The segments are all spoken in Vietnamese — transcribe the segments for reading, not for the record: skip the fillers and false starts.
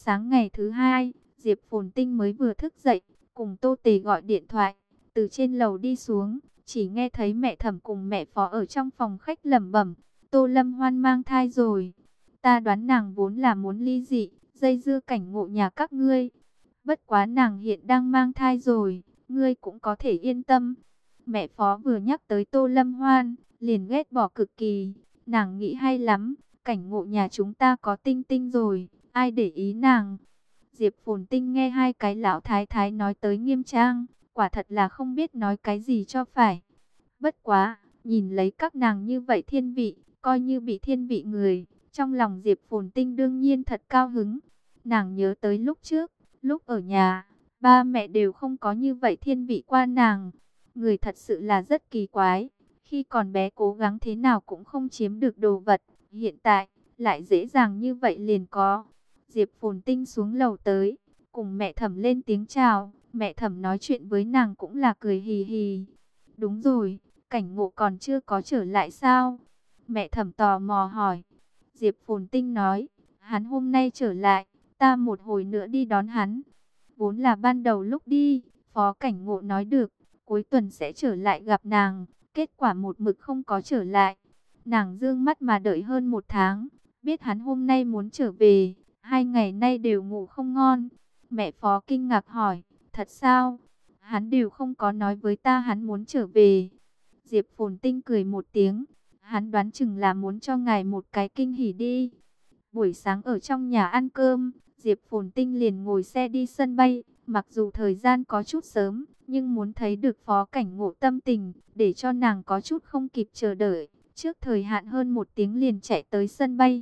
Sáng ngày thứ hai, Diệp Phồn Tinh mới vừa thức dậy, cùng Tô Tề gọi điện thoại, từ trên lầu đi xuống, chỉ nghe thấy mẹ Thẩm cùng mẹ Phó ở trong phòng khách lẩm bẩm, Tô Lâm Hoan mang thai rồi. Ta đoán nàng vốn là muốn ly dị, dây dưa Cảnh Ngộ nhà các ngươi. Bất quá nàng hiện đang mang thai rồi, ngươi cũng có thể yên tâm. Mẹ Phó vừa nhắc tới Tô Lâm Hoan, liền ghét bỏ cực kỳ. Nàng nghĩ hay lắm, Cảnh Ngộ nhà chúng ta có Tinh Tinh rồi, ai để ý nàng. Diệp Phồn Tinh nghe hai cái lão thái thái nói tới nghiêm trang, quả thật là không biết nói cái gì cho phải. Bất quá, nhìn lấy các nàng như vậy thiên vị, coi như bị thiên vị người, trong lòng Diệp Phồn Tinh đương nhiên thật cao hứng. Nàng nhớ tới lúc trước, lúc ở nhà, ba mẹ đều không có như vậy thiên vị qua nàng. Người thật sự là rất kỳ quái, khi còn bé cố gắng thế nào cũng không chiếm được đồ vật, hiện tại lại dễ dàng như vậy liền có. Diệp Phồn Tinh xuống lầu tới, cùng mẹ Thẩm lên tiếng chào, mẹ Thẩm nói chuyện với nàng cũng là cười hì hì. Đúng rồi, Cảnh Ngộ còn chưa có trở lại sao? Mẹ Thẩm tò mò hỏi. Diệp Phồn Tinh nói, hắn hôm nay trở lại, ta một hồi nữa đi đón hắn. Vốn là ban đầu lúc đi, Phó Cảnh Ngộ nói được, cuối tuần sẽ trở lại gặp nàng, kết quả một mực không có trở lại. Nàng dương mắt mà đợi hơn một tháng, biết hắn hôm nay muốn trở về, 2 ngày nay đều ngủ không ngon. Mẹ Phó kinh ngạc hỏi, thật sao? Hắn đều không có nói với ta hắn muốn trở về. Diệp Phồn Tinh cười một tiếng, hắn đoán chừng là muốn cho ngài một cái kinh hỉ đi. Buổi sáng ở trong nhà ăn cơm, Diệp Phồn Tinh liền ngồi xe đi sân bay. Mặc dù thời gian có chút sớm, nhưng muốn thấy được Phó Cảnh Ngộ tâm tình, để cho nàng có chút không kịp chờ đợi. Trước thời hạn hơn 1 tiếng liền chạy tới sân bay.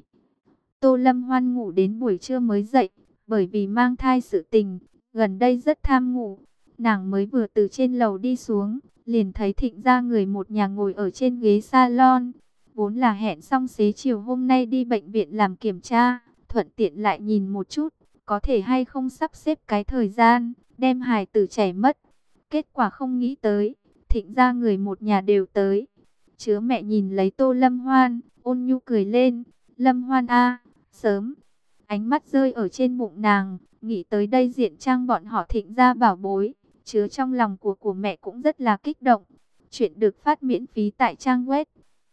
Tô Lâm Hoan ngủ đến buổi trưa mới dậy, bởi vì mang thai sự tình, gần đây rất tham ngủ. Nàng mới vừa từ trên lầu đi xuống, liền thấy Thịnh gia người một nhà ngồi ở trên ghế salon. Vốn là hẹn xong xế chiều hôm nay đi bệnh viện làm kiểm tra, thuận tiện lại nhìn một chút, có thể hay không sắp xếp cái thời gian, đem hài tử chảy mất. Kết quả không nghĩ tới, Thịnh gia người một nhà đều tới. Chứa mẹ nhìn lấy Tô Lâm Hoan, ôn nhu cười lên, Lâm Hoan a, sớm. Ánh mắt rơi ở trên bụng nàng, nghĩ tới đây diện trang bọn họ Thịnh gia bảo bối, chứa trong lòng của mẹ cũng rất là kích động. Chuyện được phát miễn phí tại trang web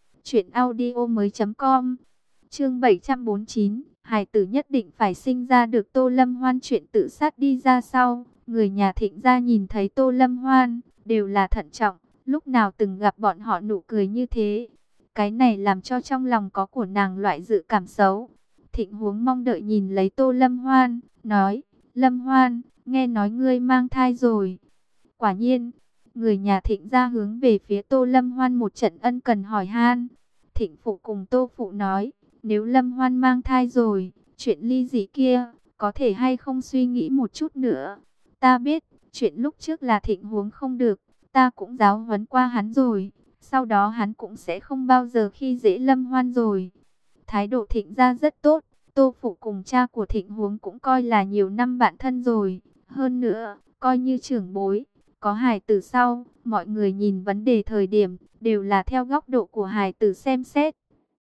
truyệnaudiomoi.com. Chương 749, hài tử nhất định phải sinh ra được. Tô Lâm Hoan chuyện tự sát đi ra sau, người nhà Thịnh gia nhìn thấy Tô Lâm Hoan đều là thận trọng, lúc nào từng gặp bọn họ nụ cười như thế. Cái này làm cho trong lòng có của nàng loại dự cảm xấu. Thịnh Huống mong đợi nhìn lấy Tô Lâm Hoan, nói, Lâm Hoan, nghe nói ngươi mang thai rồi. Quả nhiên, người nhà Thịnh gia hướng về phía Tô Lâm Hoan một trận ân cần hỏi han. Thịnh Phụ cùng Tô Phụ nói, nếu Lâm Hoan mang thai rồi, chuyện ly dị kia, có thể hay không suy nghĩ một chút nữa. Ta biết, chuyện lúc trước là Thịnh Huống không được, ta cũng giáo huấn qua hắn rồi. Sau đó hắn cũng sẽ không bao giờ khi dễ Lâm Hoan rồi. Thái độ Thịnh gia rất tốt, Tô Phụ cùng cha của Thịnh Huống cũng coi là nhiều năm bạn thân rồi. Hơn nữa, coi như trưởng bối, có hài tử sau, mọi người nhìn vấn đề thời điểm, đều là theo góc độ của hài tử xem xét.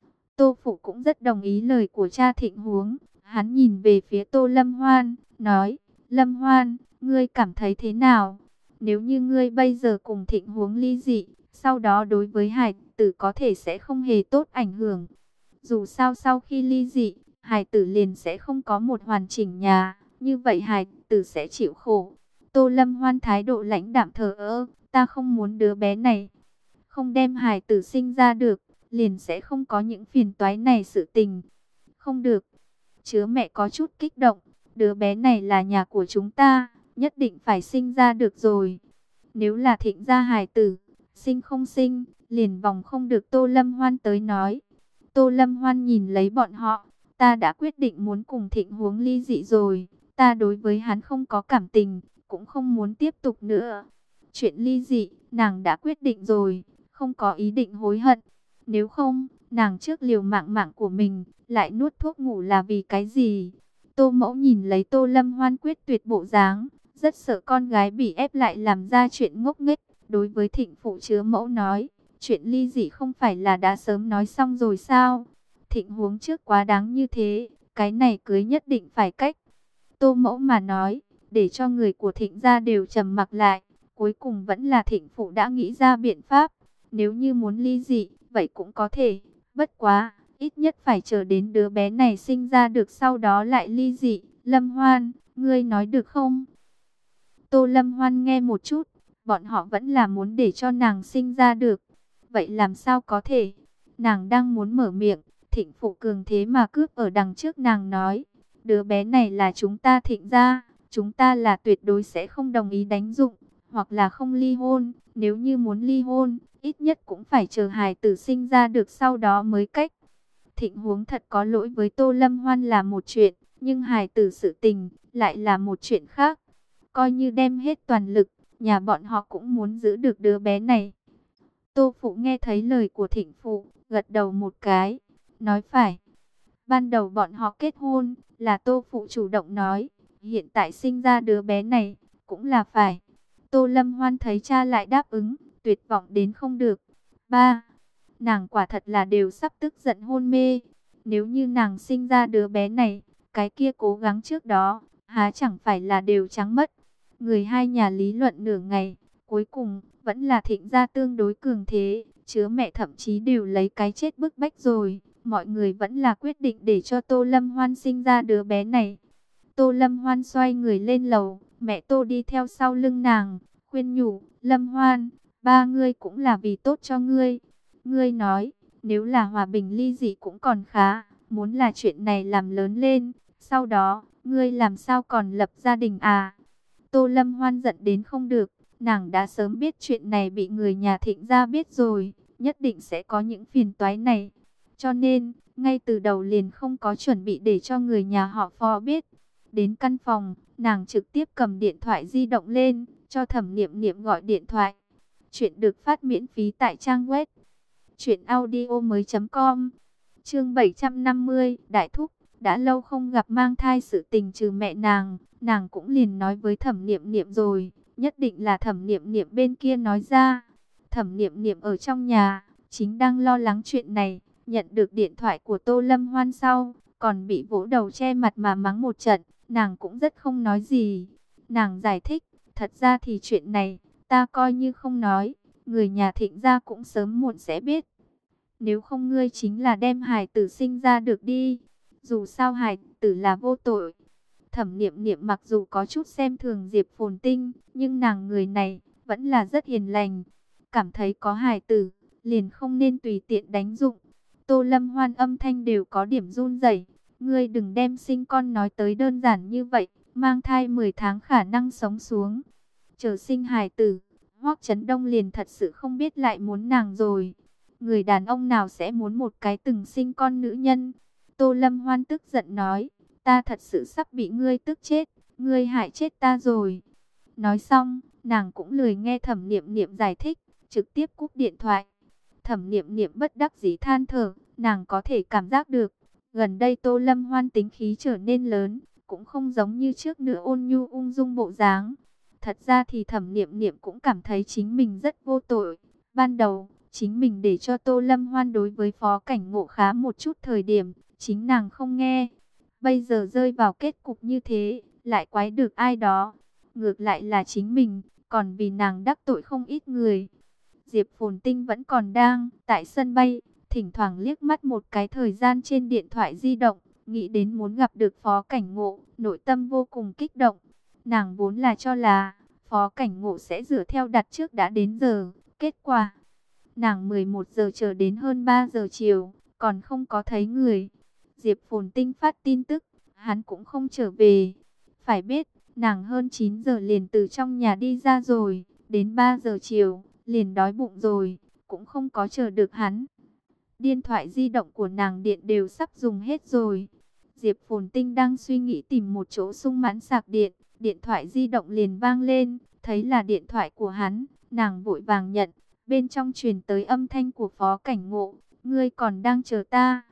Tô Phụ cũng rất đồng ý lời của cha Thịnh Huống. Hắn nhìn về phía Tô Lâm Hoan, nói, Lâm Hoan, ngươi cảm thấy thế nào? Nếu như ngươi bây giờ cùng Thịnh Huống ly dị, sau đó đối với hài tử có thể sẽ không hề tốt ảnh hưởng. Dù sao sau khi ly dị, hài tử liền sẽ không có một hoàn chỉnh nhà, như vậy hài tử sẽ chịu khổ. Tô Lâm Hoan thái độ lãnh đạm thờ ơ, ta không muốn đứa bé này. Không đem hài tử sinh ra được, liền sẽ không có những phiền toái này sự tình. Không được. Chứa mẹ có chút kích động, đứa bé này là nhà của chúng ta, nhất định phải sinh ra được rồi. Nếu là Thịnh gia hài tử, sinh không sinh, liền vòng không được. Tô Lâm Hoan tới nói. Tô Lâm Hoan nhìn lấy bọn họ, ta đã quyết định muốn cùng Thịnh Huống ly dị rồi, ta đối với hắn không có cảm tình, cũng không muốn tiếp tục nữa. Chuyện ly dị, nàng đã quyết định rồi, không có ý định hối hận. Nếu không, nàng trước liều mạng mạng của mình, lại nuốt thuốc ngủ là vì cái gì? Tô Mẫu nhìn lấy Tô Lâm Hoan quyết tuyệt bộ dáng, rất sợ con gái bị ép lại làm ra chuyện ngốc nghếch. Đối với Thịnh Phụ Chứa Mẫu nói, chuyện ly dị không phải là đã sớm nói xong rồi sao? Thịnh Huống trước quá đáng như thế, cái này cưới nhất định phải cách. Tô Mẫu mà nói, để cho người của Thịnh gia đều trầm mặc lại. Cuối cùng vẫn là Thịnh phụ đã nghĩ ra biện pháp. Nếu như muốn ly dị, vậy cũng có thể. Bất quá, ít nhất phải chờ đến đứa bé này sinh ra được sau đó lại ly dị. Lâm Hoan, ngươi nói được không? Tô Lâm Hoan nghe một chút, bọn họ vẫn là muốn để cho nàng sinh ra được. Vậy làm sao có thể? Nàng đang muốn mở miệng, Thịnh phụ cường thế mà cướp ở đằng trước nàng nói. Đứa bé này là chúng ta Thịnh gia, chúng ta là tuyệt đối sẽ không đồng ý đánh dụng, hoặc là không ly hôn. Nếu như muốn ly hôn, ít nhất cũng phải chờ hài tử sinh ra được sau đó mới cách. Thịnh huống thật có lỗi với Tô Lâm Hoan là một chuyện, nhưng hài tử sự tình lại là một chuyện khác. Coi như đem hết toàn lực, nhà bọn họ cũng muốn giữ được đứa bé này. Tô Phụ nghe thấy lời của Thịnh Phụ, gật đầu một cái, nói phải. Ban đầu bọn họ kết hôn, là Tô Phụ chủ động nói, hiện tại sinh ra đứa bé này, cũng là phải. Tô Lâm Hoan thấy cha lại đáp ứng, tuyệt vọng đến không được. Ba, nàng quả thật là đều sắp tức giận hôn mê. Nếu như nàng sinh ra đứa bé này, cái kia cố gắng trước đó, há chẳng phải là đều trắng mất. Người hai nhà lý luận nửa ngày, cuối cùng vẫn là Thịnh gia tương đối cường thế, chứa mẹ thậm chí đều lấy cái chết bức bách rồi. Mọi người vẫn là quyết định để cho Tô Lâm Hoan sinh ra đứa bé này. Tô Lâm Hoan xoay người lên lầu, mẹ Tô đi theo sau lưng nàng, khuyên nhủ, Lâm Hoan, ba ngươi cũng là vì tốt cho ngươi. Ngươi nói, nếu là hòa bình ly dị cũng còn khá, muốn là chuyện này làm lớn lên, sau đó, ngươi làm sao còn lập gia đình à? Tô Lâm Hoan giận đến không được, nàng đã sớm biết chuyện này bị người nhà Thịnh gia biết rồi, nhất định sẽ có những phiền toái này. Cho nên, ngay từ đầu liền không có chuẩn bị để cho người nhà họ Phó biết. Đến căn phòng, nàng trực tiếp cầm điện thoại di động lên, cho Thẩm Niệm Niệm gọi điện thoại. Chuyện được phát miễn phí tại trang web truyệnaudiomoi.com. Chương 750, Đại thúc, đã lâu không gặp mang thai sự tình trừ mẹ nàng cũng liền nói với Thẩm Niệm Niệm rồi, nhất định là Thẩm Niệm Niệm bên kia nói ra. Thẩm Niệm Niệm ở trong nhà, chính đang lo lắng chuyện này, nhận được điện thoại của Tô Lâm Hoan sau, còn bị vỗ đầu che mặt mà mắng một trận, nàng cũng rất không nói gì. Nàng giải thích, thật ra thì chuyện này, ta coi như không nói, người nhà Thịnh gia cũng sớm muộn sẽ biết. Nếu không ngươi chính là đem hài tử sinh ra được đi, dù sao hài tử là vô tội. Thẩm Niệm Niệm mặc dù có chút xem thường Diệp Phồn Tinh, nhưng nàng người này vẫn là rất hiền lành, cảm thấy có hài tử, liền không nên tùy tiện đánh dụng. Tô Lâm Hoan âm thanh đều có điểm run rẩy. Ngươi đừng đem sinh con nói tới đơn giản như vậy, mang thai 10 tháng khả năng sống xuống. Chờ sinh hài tử, Hoắc Chấn Đông liền thật sự không biết lại muốn nàng rồi. Người đàn ông nào sẽ muốn một cái từng sinh con nữ nhân? Tô Lâm Hoan tức giận nói, ta thật sự sắp bị ngươi tức chết, ngươi hại chết ta rồi. Nói xong, nàng cũng lười nghe Thẩm Niệm Niệm giải thích, trực tiếp cúp điện thoại. Thẩm Niệm Niệm bất đắc dĩ than thở, nàng có thể cảm giác được, gần đây Tô Lâm Hoan tính khí trở nên lớn, cũng không giống như trước nữa ôn nhu ung dung bộ dáng. Thật ra thì Thẩm Niệm Niệm cũng cảm thấy chính mình rất vô tội. Ban đầu, chính mình để cho Tô Lâm Hoan đối với Phó Cảnh Ngộ khá một chút thời điểm, chính nàng không nghe. Bây giờ rơi vào kết cục như thế, lại quái được ai đó. Ngược lại là chính mình, còn vì nàng đắc tội không ít người. Diệp Phồn Tinh vẫn còn đang tại sân bay, thỉnh thoảng liếc mắt một cái thời gian trên điện thoại di động, nghĩ đến muốn gặp được Phó Cảnh Ngộ, nội tâm vô cùng kích động. Nàng vốn là cho là Phó Cảnh Ngộ sẽ dựa theo đặt trước đã đến giờ, kết quả nàng 11 giờ chờ đến hơn 3 giờ chiều, còn không có thấy người. Diệp Phồn Tinh phát tin tức, hắn cũng không trở về. Phải biết, nàng hơn 9 giờ liền từ trong nhà đi ra rồi, đến 3 giờ chiều, liền đói bụng rồi, cũng không có chờ được hắn. Điện thoại di động của nàng điện đều sắp dùng hết rồi. Diệp Phồn Tinh đang suy nghĩ tìm một chỗ sung mãn sạc điện, điện thoại di động liền vang lên, thấy là điện thoại của hắn, nàng vội vàng nhận, bên trong truyền tới âm thanh của Phó Cảnh Ngộ, ngươi còn đang chờ ta.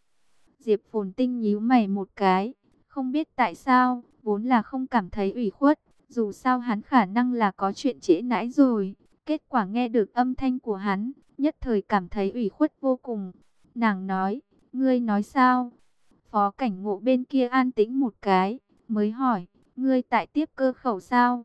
Diệp Phồn Tinh nhíu mày một cái, không biết tại sao, vốn là không cảm thấy ủy khuất, dù sao hắn khả năng là có chuyện trễ nãi rồi. Kết quả nghe được âm thanh của hắn, nhất thời cảm thấy ủy khuất vô cùng. Nàng nói, ngươi nói sao? Phó Cảnh Ngộ bên kia an tĩnh một cái, mới hỏi, ngươi tại tiếp cơ khẩu sao?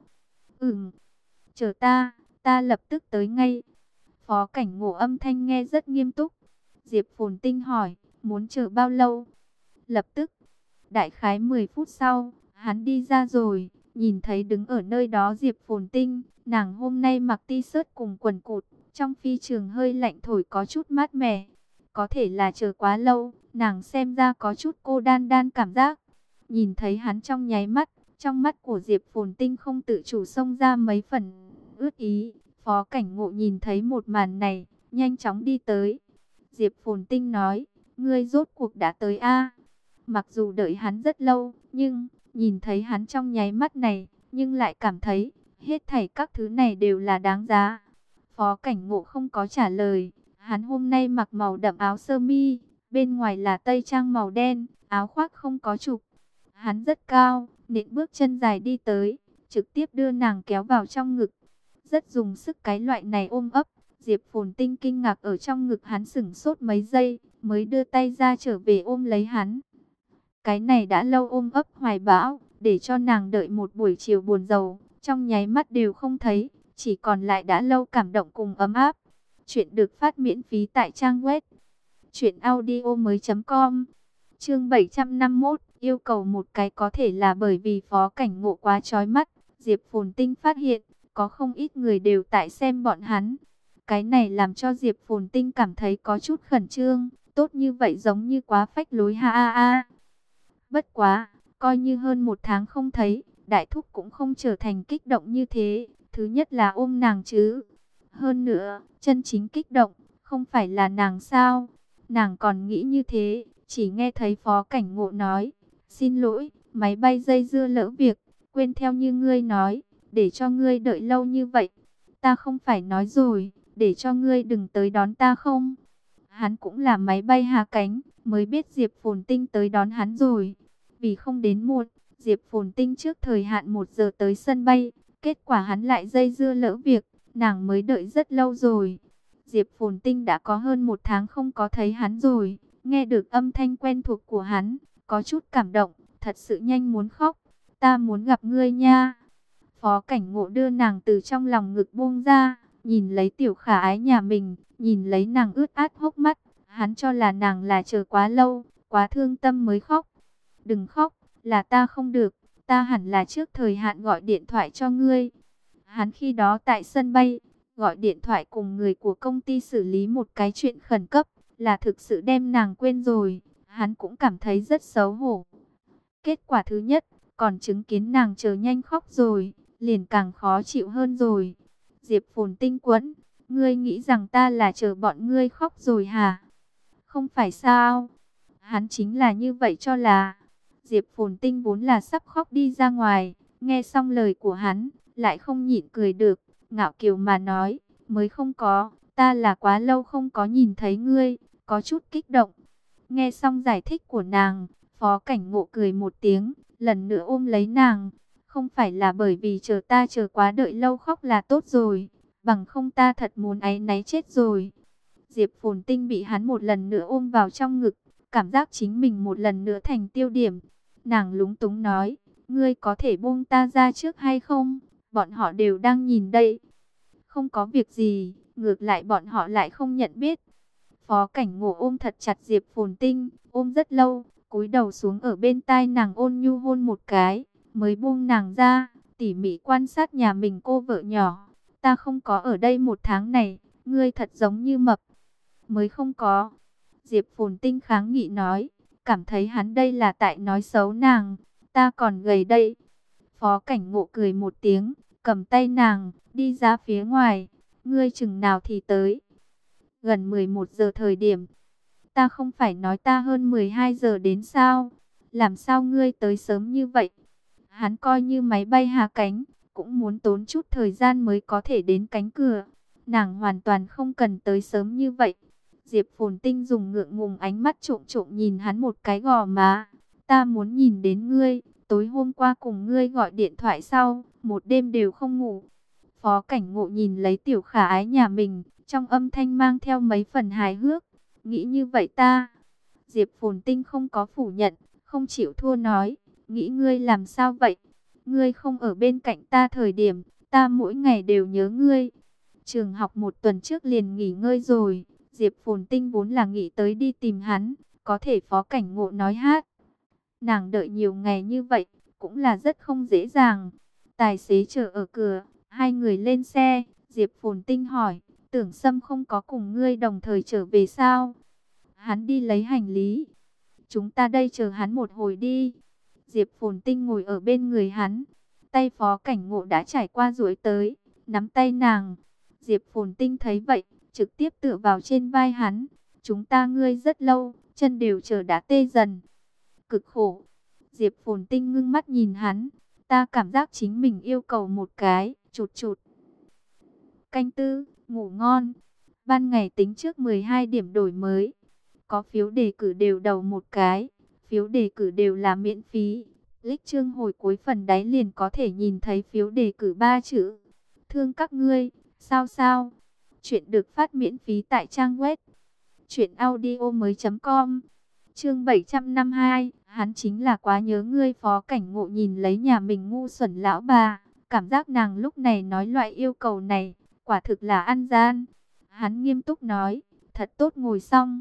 Chờ ta lập tức tới ngay. Phó Cảnh Ngộ âm thanh nghe rất nghiêm túc. Diệp Phồn Tinh hỏi, muốn chờ bao lâu? Lập tức. Đại khái 10 phút sau, hắn đi ra rồi, nhìn thấy đứng ở nơi đó Diệp Phồn Tinh, nàng hôm nay mặc t-shirt cùng quần cụt, trong phi trường hơi lạnh thổi có chút mát mẻ. Có thể là chờ quá lâu, nàng xem ra có chút cô đan cảm giác. Nhìn thấy hắn trong nháy mắt, trong mắt của Diệp Phồn Tinh không tự chủ xông ra mấy phần ướt ý. Phó Cảnh Ngộ nhìn thấy một màn này, nhanh chóng đi tới. Diệp Phồn Tinh nói, ngươi rốt cuộc đã tới a? Mặc dù đợi hắn rất lâu, nhưng nhìn thấy hắn trong nháy mắt này, nhưng lại cảm thấy hết thảy các thứ này đều là đáng giá. Phó Cảnh Ngộ không có trả lời, hắn hôm nay mặc màu đậm áo sơ mi, bên ngoài là tây trang màu đen, áo khoác không có trục. Hắn rất cao, nện bước chân dài đi tới, trực tiếp đưa nàng kéo vào trong ngực. Rất dùng sức cái loại này ôm ấp, Diệp Phồn Tinh kinh ngạc ở trong ngực hắn sững sốt mấy giây, mới đưa tay ra trở về ôm lấy hắn. Cái này đã lâu ôm ấp hoài bão, để cho nàng đợi một buổi chiều buồn rầu, trong nháy mắt đều không thấy, chỉ còn lại đã lâu cảm động cùng ấm áp. Chuyện được phát miễn phí tại trang web truyệnaudiomoi.com. Chương 751, yêu cầu một cái có thể là bởi vì Phó Cảnh Ngộ quá chói mắt, Diệp Phồn Tinh phát hiện, có không ít người đều tại xem bọn hắn. Cái này làm cho Diệp Phồn Tinh cảm thấy có chút khẩn trương, tốt như vậy giống như quá phách lối ha a a. Bất quá, coi như hơn một tháng không thấy, đại thúc cũng không trở thành kích động như thế. Thứ nhất là ôm nàng chứ. Hơn nữa, chân chính kích động, không phải là nàng sao? Nàng còn nghĩ như thế, chỉ nghe thấy Phó Cảnh Ngộ nói, xin lỗi, máy bay dây dưa lỡ việc, quên theo như ngươi nói, để cho ngươi đợi lâu như vậy. Ta không phải nói rồi, để cho ngươi đừng tới đón ta không? Hắn cũng là máy bay hạ cánh, mới biết Diệp Phồn Tinh tới đón hắn rồi. Vì không đến muộn, Diệp Phồn Tinh trước thời hạn 1 giờ tới sân bay, kết quả hắn lại dây dưa lỡ việc, nàng mới đợi rất lâu rồi. Diệp Phồn Tinh đã có hơn 1 tháng không có thấy hắn rồi, nghe được âm thanh quen thuộc của hắn, có chút cảm động, thật sự nhanh muốn khóc. Ta muốn gặp ngươi nha. Phó Cảnh Ngộ đưa nàng từ trong lòng ngực buông ra, nhìn lấy tiểu khả ái nhà mình, nhìn lấy nàng ướt át hốc mắt, hắn cho là nàng là chờ quá lâu, quá thương tâm mới khóc. Đừng khóc, là ta không được, ta hẳn là trước thời hạn gọi điện thoại cho ngươi. Hắn khi đó tại sân bay, gọi điện thoại cùng người của công ty xử lý một cái chuyện khẩn cấp, là thực sự đem nàng quên rồi, hắn cũng cảm thấy rất xấu hổ. Kết quả thứ nhất, còn chứng kiến nàng chờ nhanh khóc rồi, liền càng khó chịu hơn rồi. Diệp Phồn Tinh quẫn, ngươi nghĩ rằng ta là chờ bọn ngươi khóc rồi hả? Không phải sao? Hắn chính là như vậy cho là. Diệp Phồn Tinh vốn là sắp khóc đi ra ngoài, nghe xong lời của hắn, lại không nhịn cười được, ngạo kiều mà nói, mới không có, ta là quá lâu không có nhìn thấy ngươi, có chút kích động. Nghe xong giải thích của nàng, Phó Cảnh Ngộ cười một tiếng, lần nữa ôm lấy nàng, không phải là bởi vì chờ ta chờ quá đợi lâu khóc là tốt rồi, bằng không ta thật muốn áy náy chết rồi. Diệp Phồn Tinh bị hắn một lần nữa ôm vào trong ngực, cảm giác chính mình một lần nữa thành tiêu điểm. Nàng lúng túng nói, ngươi có thể buông ta ra trước hay không? Bọn họ đều đang nhìn đây. Không có việc gì, ngược lại bọn họ lại không nhận biết. Phó Cảnh Ngộ ôm thật chặt Diệp Phồn Tinh, ôm rất lâu, cúi đầu xuống ở bên tai nàng ôn nhu hôn một cái, mới buông nàng ra, tỉ mỉ quan sát nhà mình cô vợ nhỏ. Ta không có ở đây 1 tháng này, ngươi thật giống như mập. Mới không có. Diệp Phồn Tinh kháng nghị nói, cảm thấy hắn đây là tại nói xấu nàng, ta còn gầy đây. Phó Cảnh Ngộ cười một tiếng, cầm tay nàng, đi ra phía ngoài, ngươi chừng nào thì tới. Gần 11 giờ thời điểm, ta không phải nói ta hơn 12 giờ đến sao, làm sao ngươi tới sớm như vậy? Hắn coi như máy bay hạ cánh, cũng muốn tốn chút thời gian mới có thể đến cánh cửa. Nàng hoàn toàn không cần tới sớm như vậy. Diệp Phồn Tinh dùng ngượng ngùng ánh mắt trộm trộm nhìn hắn một cái gò má. Ta muốn nhìn đến ngươi, tối hôm qua cùng ngươi gọi điện thoại sau, một đêm đều không ngủ. Phó Cảnh Ngộ nhìn lấy tiểu khả ái nhà mình, trong âm thanh mang theo mấy phần hài hước. Nghĩ như vậy ta. Diệp Phồn Tinh không có phủ nhận, không chịu thua nói. nghĩ ngươi làm sao vậy? Ngươi không ở bên cạnh ta thời điểm, ta mỗi ngày đều nhớ ngươi. Trường học một tuần trước liền nghỉ ngơi rồi, Diệp Phồn Tinh vốn là nghĩ tới đi tìm hắn, có thể Phó Cảnh Ngộ nói hát. Nàng đợi nhiều ngày như vậy, cũng là rất không dễ dàng. Tài xế chờ ở cửa, hai người lên xe, Diệp Phồn Tinh hỏi, Tưởng Sâm không có cùng ngươi đồng thời trở về sao? Hắn đi lấy hành lý. Chúng ta đây chờ hắn một hồi đi. Diệp Phồn Tinh ngồi ở bên người hắn. Tay Phó Cảnh Ngộ đã trải qua duỗi tới, nắm tay nàng. Diệp Phồn Tinh thấy vậy, trực tiếp tựa vào trên vai hắn. Chúng ta ngươi rất lâu, chân đều chờ đã tê dần. Cực khổ. Diệp Phồn Tinh ngưng mắt nhìn hắn. Ta cảm giác chính mình yêu cầu một cái, chụt chụt. Canh tư, ngủ ngon. Ban ngày tính trước 12 điểm đổi mới. Có phiếu đề cử đều đầu một cái. Phiếu đề cử đều là miễn phí. Click chương hồi cuối phần đáy liền có thể nhìn thấy phiếu đề cử 3 chữ. Thương các ngươi, sao sao? Chuyện được phát miễn phí tại trang web truyệnaudiomoi.com. Chương 752, hắn chính là quá nhớ ngươi. Phó Cảnh Ngộ nhìn lấy nhà mình ngu xuẩn lão bà, cảm giác nàng lúc này nói loại yêu cầu này, quả thực là ăn gian. Hắn nghiêm túc nói, thật tốt ngồi xong.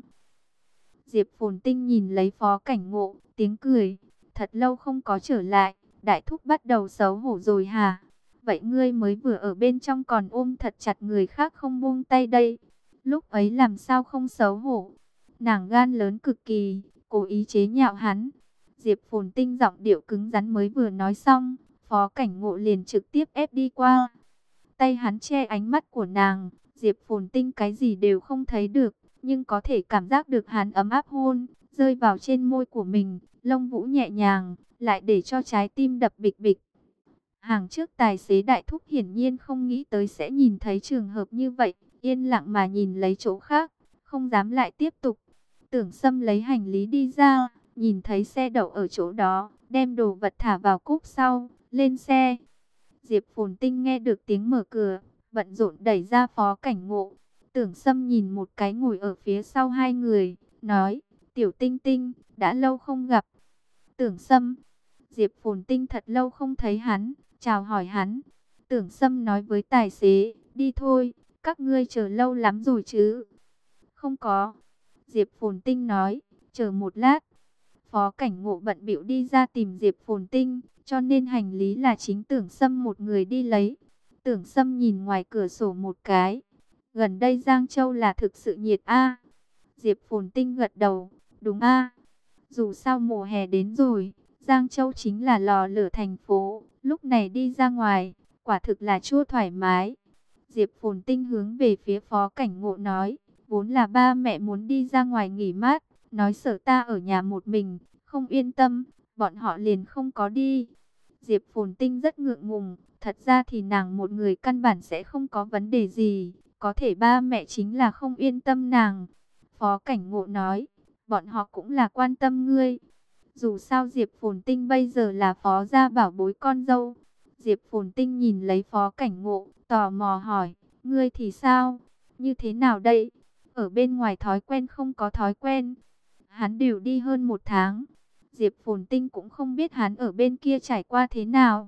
Diệp Phồn Tinh nhìn lấy Phó Cảnh Ngộ, tiếng cười, thật lâu không có trở lại, đại thúc bắt đầu xấu hổ rồi hả? Vậy ngươi mới vừa ở bên trong còn ôm thật chặt người khác không buông tay đây. Lúc ấy làm sao không xấu hổ? Nàng gan lớn cực kỳ, cố ý chế nhạo hắn. Diệp Phồn Tinh giọng điệu cứng rắn mới vừa nói xong, Phó Cảnh Ngộ liền trực tiếp ép đi qua. Tay hắn che ánh mắt của nàng, Diệp Phồn Tinh cái gì đều không thấy được, nhưng có thể cảm giác được hắn ấm áp hôn, rơi vào trên môi của mình, lông vũ nhẹ nhàng, lại để cho trái tim đập bịch bịch. Hàng trước tài xế đại thúc hiển nhiên không nghĩ tới sẽ nhìn thấy trường hợp như vậy, yên lặng mà nhìn lấy chỗ khác, không dám lại tiếp tục. Tưởng Sâm lấy hành lý đi ra, nhìn thấy xe đậu ở chỗ đó, đem đồ vật thả vào cốp sau, lên xe. Diệp Phồn Tinh nghe được tiếng mở cửa, bận rộn đẩy ra Phó Cảnh Ngộ. Tưởng Sâm nhìn một cái ngồi ở phía sau hai người, nói, Tiểu Tinh Tinh, đã lâu không gặp. Tưởng Sâm, Diệp Phồn Tinh thật lâu không thấy hắn, chào hỏi hắn. Tưởng Sâm nói với tài xế, đi thôi, các ngươi chờ lâu lắm rồi chứ. Không có. Diệp Phồn Tinh nói, chờ một lát. Phó Cảnh Ngộ bận bịu đi ra tìm Diệp Phồn Tinh, cho nên hành lý là chính Tưởng Sâm một người đi lấy. Tưởng Sâm nhìn ngoài cửa sổ một cái. Gần đây Giang Châu là thực sự nhiệt a. Diệp Phồn Tinh gật đầu, đúng a. Dù sao mùa hè đến rồi, Giang Châu chính là lò lửa thành phố, lúc này đi ra ngoài, quả thực là chua thoải mái. Diệp Phồn Tinh hướng về phía Phó Cảnh Ngộ nói, vốn là ba mẹ muốn đi ra ngoài nghỉ mát, nói sợ ta ở nhà một mình, không yên tâm, bọn họ liền không có đi. Diệp Phồn Tinh rất ngượng ngùng, thật ra thì nàng một người căn bản sẽ không có vấn đề gì, có thể ba mẹ chính là không yên tâm nàng. Phó Cảnh Ngộ nói, bọn họ cũng là quan tâm ngươi. Dù sao Diệp Phồn Tinh bây giờ là phó gia bảo bối con dâu. Diệp Phồn Tinh nhìn lấy Phó Cảnh Ngộ, tò mò hỏi, ngươi thì sao? Như thế nào đây? Ở bên ngoài thói quen không có thói quen. Hắn đều đi hơn một tháng. Diệp Phồn Tinh cũng không biết hắn ở bên kia trải qua thế nào.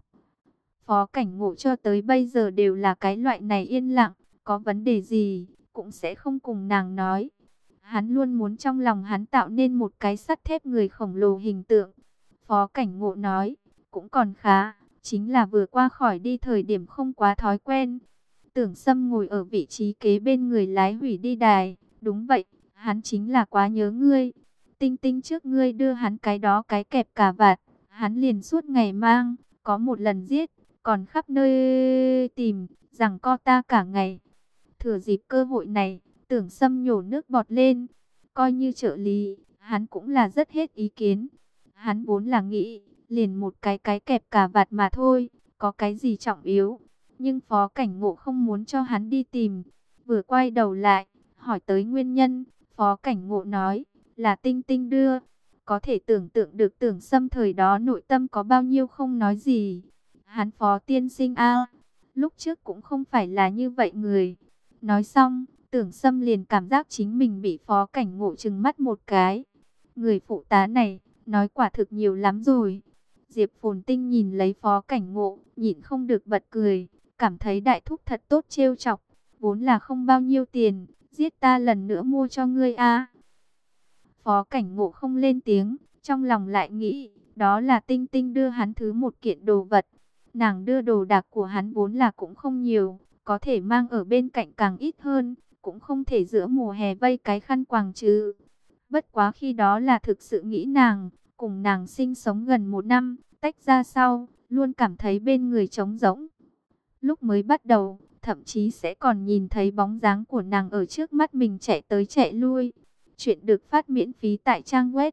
Phó Cảnh Ngộ cho tới bây giờ đều là cái loại này yên lặng, có vấn đề gì cũng sẽ không cùng nàng nói. Hắn luôn muốn trong lòng hắn tạo nên một cái sắt thép người khổng lồ hình tượng. Phó Cảnh Ngộ nói, cũng còn khá, chính là vừa qua khỏi đi thời điểm không quá thói quen. Tưởng Sâm ngồi ở vị trí kế bên người lái hủy đi đài, đúng vậy, hắn chính là quá nhớ ngươi. Tinh Tinh trước ngươi đưa hắn cái đó cái kẹp cà vạt, hắn liền suốt ngày mang, có một lần giết, còn khắp nơi tìm, rằng co ta cả ngày. Thừa dịp cơ hội này, Tưởng Sâm nhổ nước bọt lên, coi như trợ lý, hắn cũng là rất hết ý kiến. Hắn vốn là nghĩ, liền một cái kẹp cà vạt mà thôi, có cái gì trọng yếu. Nhưng Phó Cảnh Ngộ không muốn cho hắn đi tìm, vừa quay đầu lại, hỏi tới nguyên nhân, Phó Cảnh Ngộ nói, là Tinh Tinh đưa. Có thể tưởng tượng được Tưởng Sâm thời đó nội tâm có bao nhiêu không nói gì. Hắn Phó tiên sinh a, lúc trước cũng không phải là như vậy người. Nói xong, Tưởng Sâm liền cảm giác chính mình bị Phó Cảnh Ngộ trừng mắt một cái. Người phụ tá này, nói quả thực nhiều lắm rồi. Diệp Phồn Tinh nhìn lấy Phó Cảnh Ngộ, nhịn không được bật cười, cảm thấy đại thúc thật tốt trêu chọc, vốn là không bao nhiêu tiền, giết ta lần nữa mua cho ngươi a. Phó Cảnh Ngộ không lên tiếng, trong lòng lại nghĩ, đó là Tinh Tinh đưa hắn thứ một kiện đồ vật. Nàng đưa đồ đạc của hắn vốn là cũng không nhiều, có thể mang ở bên cạnh càng ít hơn, cũng không thể giữa mùa hè vây cái khăn quàng chứ. Bất quá khi đó là thực sự nghĩ nàng, cùng nàng sinh sống gần 1 năm, tách ra sau, luôn cảm thấy bên người trống rỗng. Lúc mới bắt đầu, thậm chí sẽ còn nhìn thấy bóng dáng của nàng ở trước mắt mình chạy tới chạy lui. Chuyện được phát miễn phí tại trang web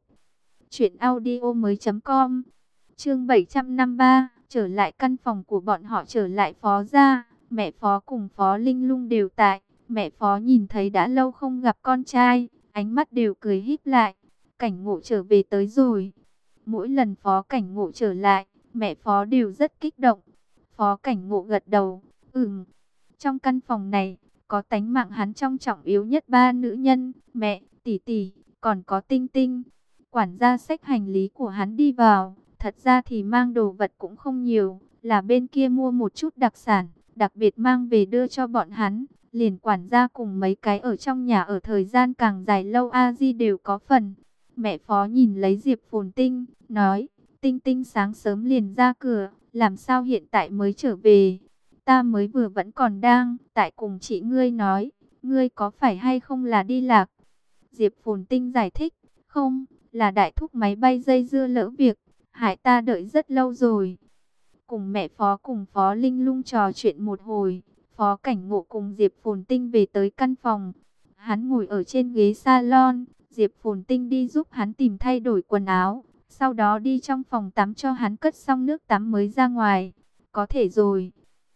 truyệnaudiomoi.com. Chương 753, trở lại căn phòng của bọn họ, trở lại Phó gia, mẹ Phó cùng Phó Linh Lung đều tại. Mẹ Phó nhìn thấy đã lâu không gặp con trai, ánh mắt đều cười híp lại. Cảnh Ngộ trở về tới rồi. Mỗi lần Phó Cảnh Ngộ trở lại, mẹ Phó đều rất kích động. Phó Cảnh Ngộ gật đầu, trong căn phòng này, có tánh mạng hắn trong trọng yếu nhất 3 nữ nhân, mẹ, tỷ tỷ, còn có Tinh Tinh. Quản gia xách hành lý của hắn đi vào, thật ra thì mang đồ vật cũng không nhiều, là bên kia mua một chút đặc sản, đặc biệt mang về đưa cho bọn hắn. Liền quản gia cùng mấy cái ở trong nhà ở thời gian càng dài lâu a di đều có phần. Mẹ Phó nhìn lấy Diệp Phồn Tinh, nói, Tinh Tinh sáng sớm liền ra cửa, làm sao hiện tại mới trở về? Ta mới vừa vẫn còn đang, tại cùng chị ngươi nói, ngươi có phải hay không là đi lạc? Diệp Phồn Tinh giải thích, không, là đại thúc máy bay dây dưa lỡ việc, hại ta đợi rất lâu rồi. Cùng mẹ Phó cùng Phó Linh Lung trò chuyện một hồi, Phó Cảnh Ngộ cùng Diệp Phồn Tinh về tới căn phòng. Hắn ngồi ở trên ghế salon, Diệp Phồn Tinh đi giúp hắn tìm thay đổi quần áo, sau đó đi trong phòng tắm cho hắn cất xong nước tắm mới ra ngoài. Có thể rồi.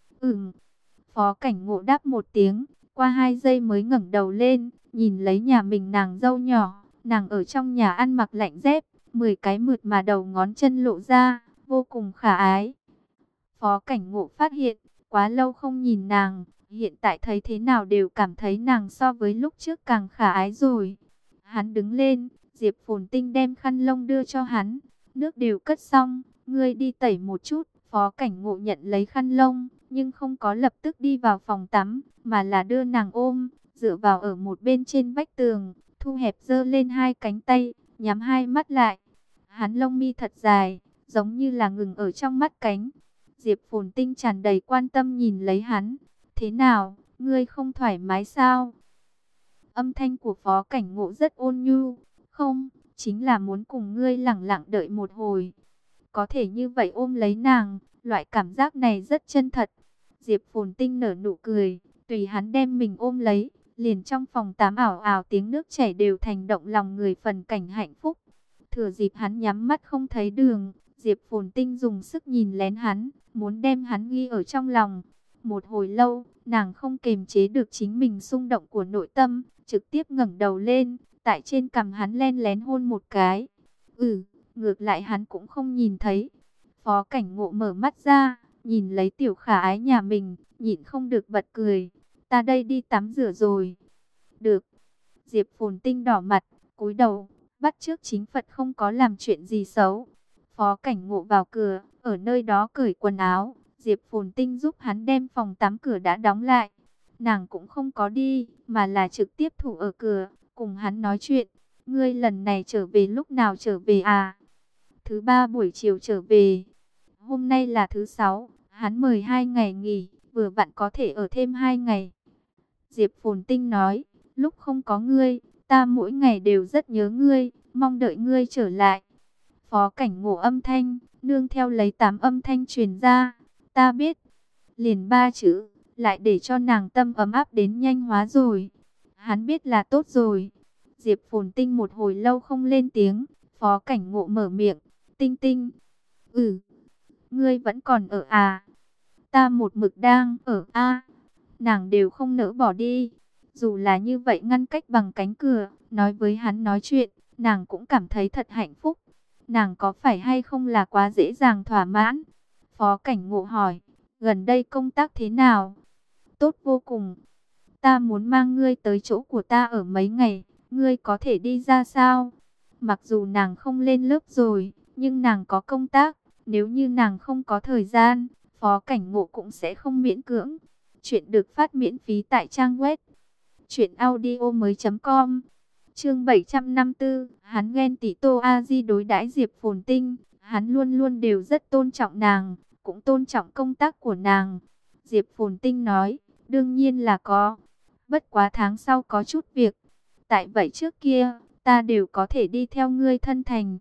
Phó Cảnh Ngộ đáp một tiếng, qua 2 giây mới ngẩng đầu lên, nhìn lấy nhà mình nàng dâu nhỏ, nàng ở trong nhà ăn mặc lạnh dép, 10 cái mượt mà đầu ngón chân lộ ra, vô cùng khả ái. Phó Cảnh Ngộ phát hiện, quá lâu không nhìn nàng, hiện tại thấy thế nào đều cảm thấy nàng so với lúc trước càng khả ái rồi. Hắn đứng lên, Diệp Phồn Tinh đem khăn lông đưa cho hắn, nước đều cất xong, ngươi đi tẩy một chút. Phó Cảnh Ngộ nhận lấy khăn lông, nhưng không có lập tức đi vào phòng tắm, mà là đưa nàng ôm, dựa vào ở một bên trên vách tường, thu hẹp giơ lên 2 cánh tay, nhắm 2 mắt lại. Hắn lông mi thật dài, giống như là ngừng ở trong mắt cánh. Diệp Phồn Tinh tràn đầy quan tâm nhìn lấy hắn, thế nào, ngươi không thoải mái sao? Âm thanh của Phó Cảnh Ngộ rất ôn nhu, không, chính là muốn cùng ngươi lẳng lặng đợi một hồi. Có thể như vậy ôm lấy nàng, loại cảm giác này rất chân thật. Diệp Phồn Tinh nở nụ cười, tùy hắn đem mình ôm lấy, liền trong phòng tắm ảo ảo tiếng nước chảy đều thành động lòng người phần cảnh hạnh phúc. Thừa dịp hắn nhắm mắt không thấy đường, Diệp Phồn Tinh dùng sức nhìn lén hắn, muốn đem hắn ghi ở trong lòng. Một hồi lâu, nàng không kềm chế được chính mình xung động của nội tâm, trực tiếp ngẩng đầu lên, tại trên cằm hắn len lén hôn một cái. Ngược lại hắn cũng không nhìn thấy. Phó Cảnh Ngộ mở mắt ra, nhìn lấy tiểu khả ái nhà mình, nhịn không được bật cười. Ta đây đi tắm rửa rồi. Được. Diệp Phồn Tinh đỏ mặt, cúi đầu, bắt chước chính Phật không có làm chuyện gì xấu. Phó Cảnh Ngộ vào cửa, ở nơi đó cởi quần áo. Diệp Phồn Tinh giúp hắn đem phòng tắm cửa đã đóng lại. Nàng cũng không có đi, mà là trực tiếp thủ ở cửa, cùng hắn nói chuyện. Ngươi lần này trở về lúc nào trở về à? Thứ 3 buổi chiều trở về. Hôm nay là thứ 6, hắn mời 2 ngày nghỉ, vừa vặn có thể ở thêm 2 ngày. Diệp Phồn Tinh nói, lúc không có ngươi, ta mỗi ngày đều rất nhớ ngươi, mong đợi ngươi trở lại. Phó Cảnh Ngộ âm thanh, nương theo lấy 8 âm thanh truyền ra, ta biết. Liền 3 chữ, lại để cho nàng tâm ấm áp đến nhanh hóa rồi. Hắn biết là tốt rồi. Diệp Phồn Tinh một hồi lâu không lên tiếng, Phó Cảnh Ngộ mở miệng, Tinh Tinh. Ngươi vẫn còn ở à? Ta một mực đang ở a. Nàng đều không nỡ bỏ đi. Dù là như vậy ngăn cách bằng cánh cửa, nói với hắn nói chuyện, nàng cũng cảm thấy thật hạnh phúc. Nàng có phải hay không là quá dễ dàng thỏa mãn? Phó Cảnh Ngộ hỏi, gần đây công tác thế nào? Tốt vô cùng. Ta muốn mang ngươi tới chỗ của ta ở mấy ngày, ngươi có thể đi ra sao? Mặc dù nàng không lên lớp rồi, nhưng nàng có công tác, Nếu như nàng không có thời gian, Phó Cảnh Ngộ cũng sẽ không miễn cưỡng. Chuyện được phát miễn phí tại trang web truyệnaudiomoi.com. Chương 754, hắn ghen tị Tô A Di đối đãi Diệp Phồn Tinh, hắn luôn luôn đều rất tôn trọng nàng, cũng tôn trọng công tác của nàng. Diệp Phồn Tinh nói, đương nhiên là có. Bất quá tháng sau có chút việc. Tại vậy trước kia, ta đều có thể đi theo ngươi thân thành.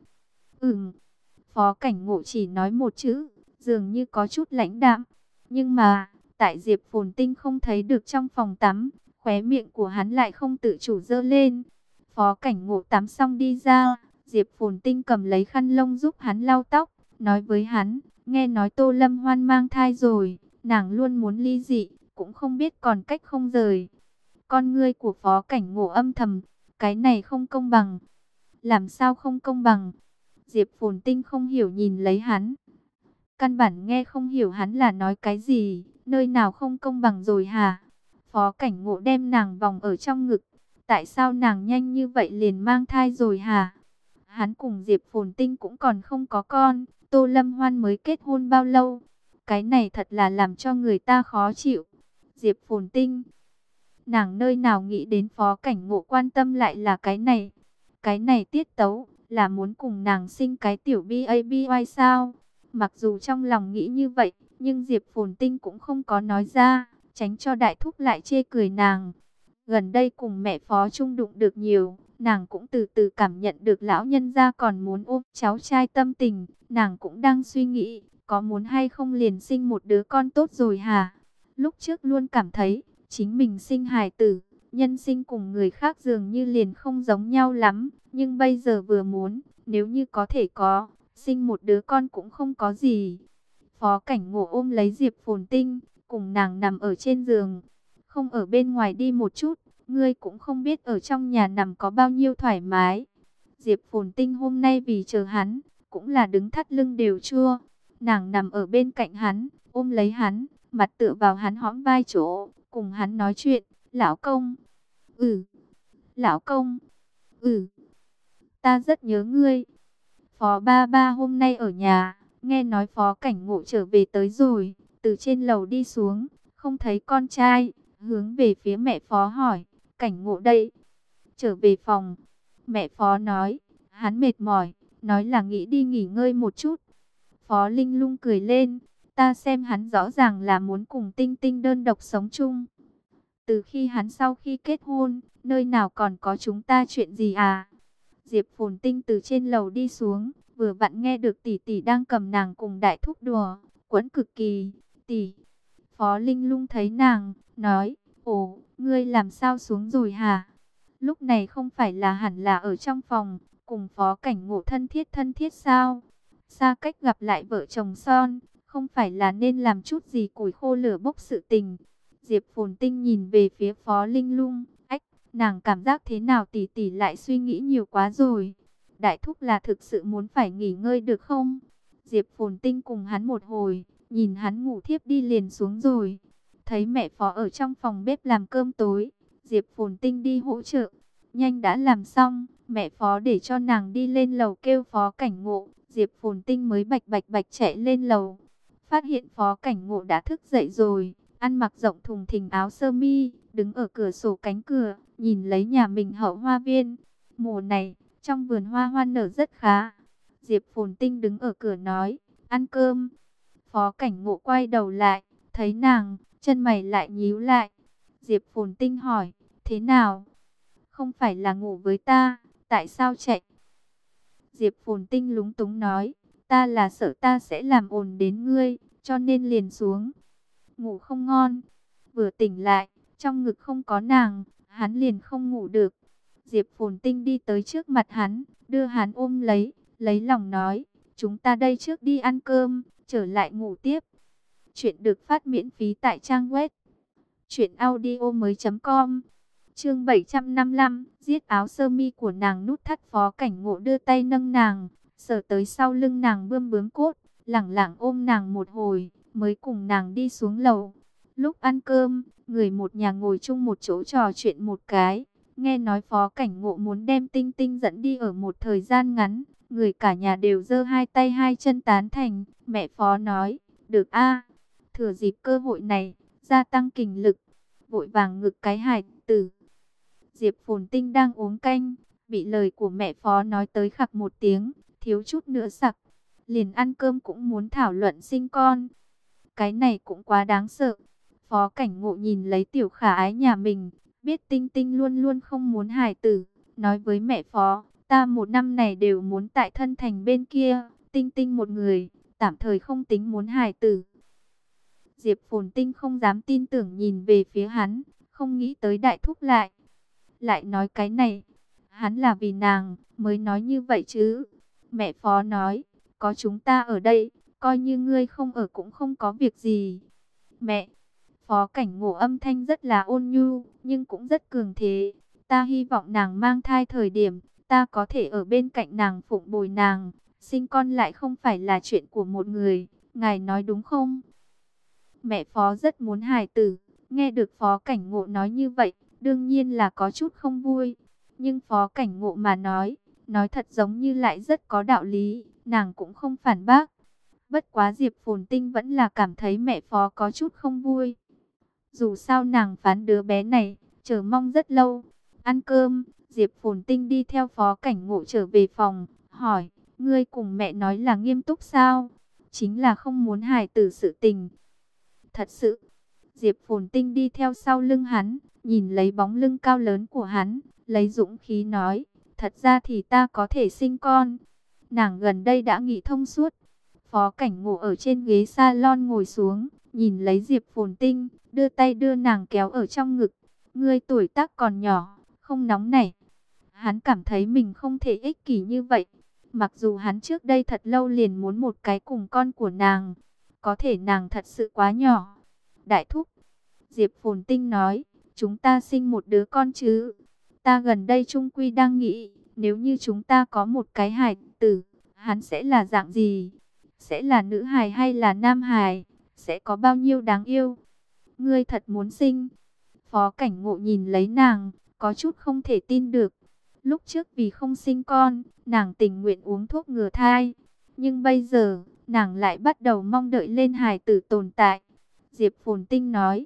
Phó Cảnh Ngộ chỉ nói một chữ, dường như có chút lãnh đạm. Nhưng mà, tại Diệp Phồn Tinh không thấy được trong phòng tắm, khóe miệng của hắn lại không tự chủ giơ lên. Phó Cảnh Ngộ tắm xong đi ra, Diệp Phồn Tinh cầm lấy khăn lông giúp hắn lau tóc, nói với hắn, nghe nói Tô Lâm Hoan mang thai rồi, nàng luôn muốn ly dị, cũng không biết còn cách không rời. Con ngươi của Phó Cảnh Ngộ âm thầm, cái này không công bằng. Làm sao không công bằng? Diệp Phồn Tinh không hiểu nhìn lấy hắn. Căn bản nghe không hiểu hắn là nói cái gì, nơi nào không công bằng rồi hả? Phó Cảnh Ngộ đem nàng vòng ở trong ngực. Tại sao nàng nhanh như vậy liền mang thai rồi hả? Hắn cùng Diệp Phồn Tinh cũng còn không có con, Tô Lâm Hoan mới kết hôn bao lâu? Cái này thật là làm cho người ta khó chịu. Diệp Phồn Tinh, nàng nơi nào nghĩ đến Phó Cảnh Ngộ quan tâm lại là cái này. Cái này tiết tấu, là muốn cùng nàng sinh cái tiểu BABY sao? Mặc dù trong lòng nghĩ như vậy, nhưng Diệp Phồn Tinh cũng không có nói ra, tránh cho đại thúc lại chê cười nàng. Gần đây cùng mẹ Phó chung đụng được nhiều, nàng cũng từ từ cảm nhận được lão nhân gia còn muốn ôm cháu trai tâm tình. Nàng cũng đang suy nghĩ, có muốn hay không liền sinh một đứa con tốt rồi hả? Lúc trước luôn cảm thấy, chính mình sinh hài tử, nhân sinh cùng người khác dường như liền không giống nhau lắm. Nhưng bây giờ vừa muốn, nếu như có thể có, sinh một đứa con cũng không có gì. Phó Cảnh Ngộ ôm lấy Diệp Phồn Tinh, cùng nàng nằm ở trên giường. Không ở bên ngoài đi một chút, ngươi cũng không biết ở trong nhà nằm có bao nhiêu thoải mái. Diệp Phồn Tinh hôm nay vì chờ hắn, cũng là đứng thắt lưng đều chua. Nàng nằm ở bên cạnh hắn, ôm lấy hắn, mặt tựa vào hắn hõm vai chỗ, cùng hắn nói chuyện. Lão công, lão công, ta rất nhớ ngươi. Phó ba ba hôm nay ở nhà, nghe nói Phó Cảnh Ngộ trở về tới rồi, từ trên lầu đi xuống, không thấy con trai, hướng về phía mẹ Phó hỏi, Cảnh Ngộ đây? Trở về phòng, mẹ Phó nói, hắn mệt mỏi, nói là nghĩ đi nghỉ ngơi một chút. Phó Linh Lung cười lên, ta xem hắn rõ ràng là muốn cùng Tinh Tinh đơn độc sống chung. Từ khi hắn sau khi kết hôn, nơi nào còn có chúng ta chuyện gì à? Diệp Phồn Tinh từ trên lầu đi xuống, vừa vặn nghe được tỷ tỷ đang cầm nàng cùng đại thúc đùa, quẫn cực kỳ. Tỷ, Phó Linh Lung thấy nàng, nói, ồ, ngươi làm sao xuống rồi hả? Lúc này không phải là hẳn là ở trong phòng, cùng Phó Cảnh Ngộ thân thiết sao? Xa cách gặp lại vợ chồng son, không phải là nên làm chút gì củi khô lửa bốc sự tình. Diệp Phồn Tinh nhìn về phía Phó Linh Lung, nàng cảm giác thế nào tỷ tỷ lại suy nghĩ nhiều quá rồi. Đại thúc là thực sự muốn phải nghỉ ngơi được không? Diệp Phồn Tinh cùng hắn một hồi, nhìn hắn ngủ thiếp đi liền xuống rồi. Thấy mẹ Phó ở trong phòng bếp làm cơm tối, Diệp Phồn Tinh đi hỗ trợ. Nhanh đã làm xong, mẹ Phó để cho nàng đi lên lầu kêu Phó Cảnh Ngộ. Diệp Phồn Tinh mới bạch bạch chạy lên lầu. Phát hiện Phó Cảnh Ngộ đã thức dậy rồi, ăn mặc rộng thùng thình áo sơ mi, đứng ở cửa sổ cánh cửa, nhìn lấy nhà mình hậu hoa viên. Mùa này, trong vườn hoa hoa nở rất khá. Diệp Phồn Tinh đứng ở cửa nói, ăn cơm. Phó Cảnh Ngộ quay đầu lại, thấy nàng, chân mày lại nhíu lại. Diệp Phồn Tinh hỏi, thế nào? Không phải là ngủ với ta, tại sao chạy? Diệp Phồn Tinh lúng túng nói, ta là sợ ta sẽ làm ồn đến ngươi, cho nên liền xuống. Ngủ không ngon, vừa tỉnh lại, trong ngực không có nàng, hắn liền không ngủ được. Diệp Phồn Tinh đi tới trước mặt hắn, đưa hắn ôm lấy lòng nói, chúng ta đây trước đi ăn cơm, trở lại ngủ tiếp. Chuyện được phát miễn phí tại trang web truyệnaudiomoi.com. Chương 755, giết áo sơ mi của nàng nút thắt. Phó Cảnh Ngộ đưa tay nâng nàng, sờ tới sau lưng nàng bươm bướm cốt, lẳng lặng ôm nàng một hồi, mới cùng nàng đi xuống lầu. Lúc ăn cơm, người một nhà ngồi chung một chỗ trò chuyện một cái. Nghe nói Phó Cảnh Ngộ muốn đem Tinh Tinh dẫn đi ở một thời gian ngắn, Người cả nhà đều giơ hai tay hai chân tán thành. Mẹ Phó nói, được a, thừa dịp cơ hội này, gia tăng kình lực, vội vàng ngực cái hài tử. Diệp Phồn Tinh đang uống canh, bị lời của mẹ Phó nói tới khặc một tiếng, thiếu chút nữa sặc. Liền ăn cơm cũng muốn thảo luận sinh con. Cái này cũng quá đáng sợ. Phó Cảnh Ngộ nhìn lấy tiểu khả ái nhà mình, biết Tinh Tinh luôn luôn không muốn hài tử, nói với mẹ Phó, ta một năm này đều muốn tại thân thành bên kia, Tinh Tinh một người, tạm thời không tính muốn hài tử. Diệp Phồn Tinh không dám tin tưởng nhìn về phía hắn, không nghĩ tới đại thúc lại nói cái này. Hắn là vì nàng mới nói như vậy chứ. Mẹ Phó nói, có chúng ta ở đây, coi như ngươi không ở cũng không có việc gì. Mẹ, Phó Cảnh Ngộ âm thanh rất là ôn nhu, nhưng cũng rất cường thế. Ta hy vọng nàng mang thai thời điểm, ta có thể ở bên cạnh nàng phụng bồi nàng. Sinh con lại không phải là chuyện của một người, ngài nói đúng không? Mẹ Phó rất muốn hài tử, nghe được Phó Cảnh Ngộ nói như vậy, đương nhiên là có chút không vui. Nhưng Phó Cảnh Ngộ mà nói thật giống như lại rất có đạo lý, nàng cũng không phản bác. Bất quá Diệp Phồn Tinh vẫn là cảm thấy mẹ Phó có chút không vui. Dù sao nàng phán đứa bé này, chờ mong rất lâu. Ăn cơm, Diệp Phồn Tinh đi theo Phó Cảnh Ngộ trở về phòng, hỏi, ngươi cùng mẹ nói là nghiêm túc sao? Chính là không muốn hài tử sự tình. Thật sự, Diệp Phồn Tinh đi theo sau lưng hắn, nhìn lấy bóng lưng cao lớn của hắn, lấy dũng khí nói, thật ra thì ta có thể sinh con. Nàng gần đây đã nghĩ thông suốt. Phó Cảnh Ngộ ở trên ghế salon ngồi xuống, nhìn lấy Diệp Phồn Tinh, đưa tay đưa nàng kéo ở trong ngực. Ngươi tuổi tác còn nhỏ, không nóng nảy. Hắn cảm thấy mình không thể ích kỷ như vậy. Mặc dù hắn trước đây thật lâu liền muốn một cái cùng con của nàng, có thể nàng thật sự quá nhỏ. Đại thúc, Diệp Phồn Tinh nói, chúng ta sinh một đứa con chứ. Ta gần đây chung quy đang nghĩ, nếu như chúng ta có một cái hài tử, hắn sẽ là dạng gì? Sẽ là nữ hài hay là nam hài? Sẽ có bao nhiêu đáng yêu? Ngươi thật muốn sinh? Phó Cảnh Ngộ nhìn lấy nàng, có chút không thể tin được. Lúc trước vì không sinh con, nàng tình nguyện uống thuốc ngừa thai. Nhưng bây giờ, nàng lại bắt đầu mong đợi lên hài tử tồn tại. Diệp Phồn Tinh nói,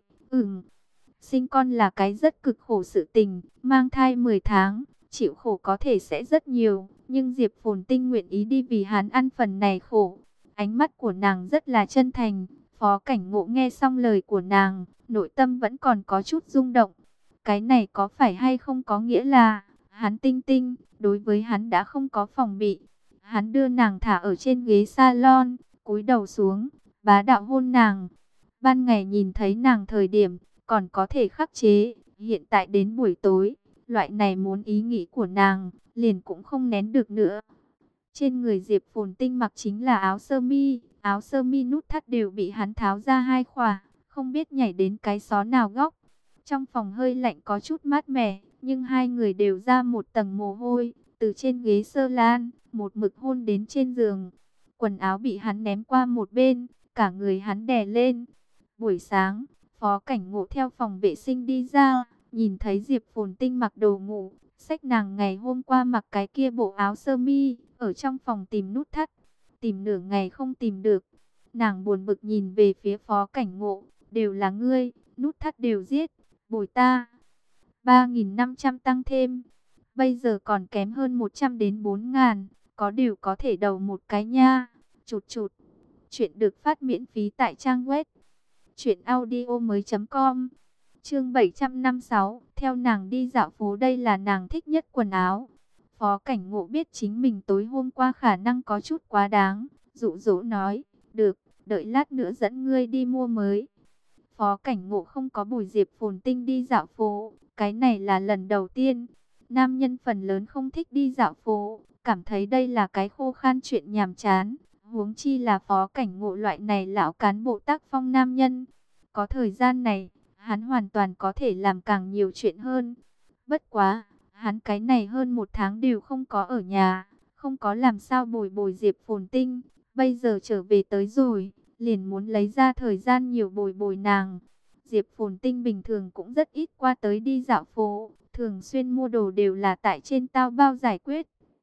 sinh con là cái rất cực khổ sự tình, mang thai 10 tháng, chịu khổ có thể sẽ rất nhiều. Nhưng Diệp Phồn Tinh nguyện ý đi vì hắn ăn phần này khổ. Ánh mắt của nàng rất là chân thành. Phó Cảnh Ngộ nghe xong lời của nàng, nội tâm vẫn còn có chút rung động. Cái này có phải hay không có nghĩa là hắn Tinh Tinh đối với hắn đã không có phòng bị. Hắn đưa nàng thả ở trên ghế salon, cúi đầu xuống, bá đạo hôn nàng. Ban ngày nhìn thấy nàng thời điểm còn có thể khắc chế, hiện tại đến buổi tối, loại này muốn ý nghĩ của nàng liền cũng không nén được nữa. Trên người Diệp Phồn Tinh mặc chính là áo sơ mi nút thắt đều bị hắn tháo ra hai khỏa, không biết nhảy đến cái xó nào góc. Trong phòng hơi lạnh có chút mát mẻ, nhưng hai người đều ra một tầng mồ hôi, từ trên ghế sơ lan, một mực hôn đến trên giường. Quần áo bị hắn ném qua một bên, cả người hắn đè lên. Buổi sáng, Phó Cảnh Ngộ theo phòng vệ sinh đi ra, nhìn thấy Diệp Phồn Tinh mặc đồ ngủ, xách nàng ngày hôm qua mặc cái kia bộ áo sơ mi, ở trong phòng tìm nút thắt, tìm nửa ngày không tìm được. Nàng buồn bực nhìn về phía Phó Cảnh Ngộ, đều là ngươi, nút thắt đều giết, bồi ta. 3.500 tăng thêm, bây giờ còn kém hơn 100 đến 4.000, có điều có thể đầu một cái nha, chụt chụt. Chuyện được phát miễn phí tại trang web truyệnaudiomoi.com. Chương 756, theo nàng đi dạo phố, đây là nàng thích nhất quần áo. Phó Cảnh Ngộ biết chính mình tối hôm qua khả năng có chút quá đáng, dụ dỗ nói, được, đợi lát nữa dẫn ngươi đi mua mới. Phó Cảnh Ngộ không có bồi Diệp Phồn Tinh đi dạo phố, cái này là lần đầu tiên. Nam nhân phần lớn không thích đi dạo phố, cảm thấy đây là cái khô khan chuyện nhàm chán. Huống chi là Phó Cảnh Ngộ loại này lão cán bộ tác phong nam nhân. Có thời gian này, hắn hoàn toàn có thể làm càng nhiều chuyện hơn. Bất quá, hắn cái này hơn một tháng đều không có ở nhà, không có làm sao bồi Diệp Phồn Tinh. Bây giờ trở về tới rồi, liền muốn lấy ra thời gian nhiều bồi nàng. Diệp Phồn Tinh bình thường cũng rất ít qua tới đi dạo phố, thường xuyên mua đồ đều là tại trên Taobao giải quyết.